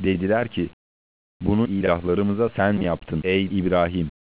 Dediler ki, bunu ilahlarımıza sen yaptın ey İbrahim.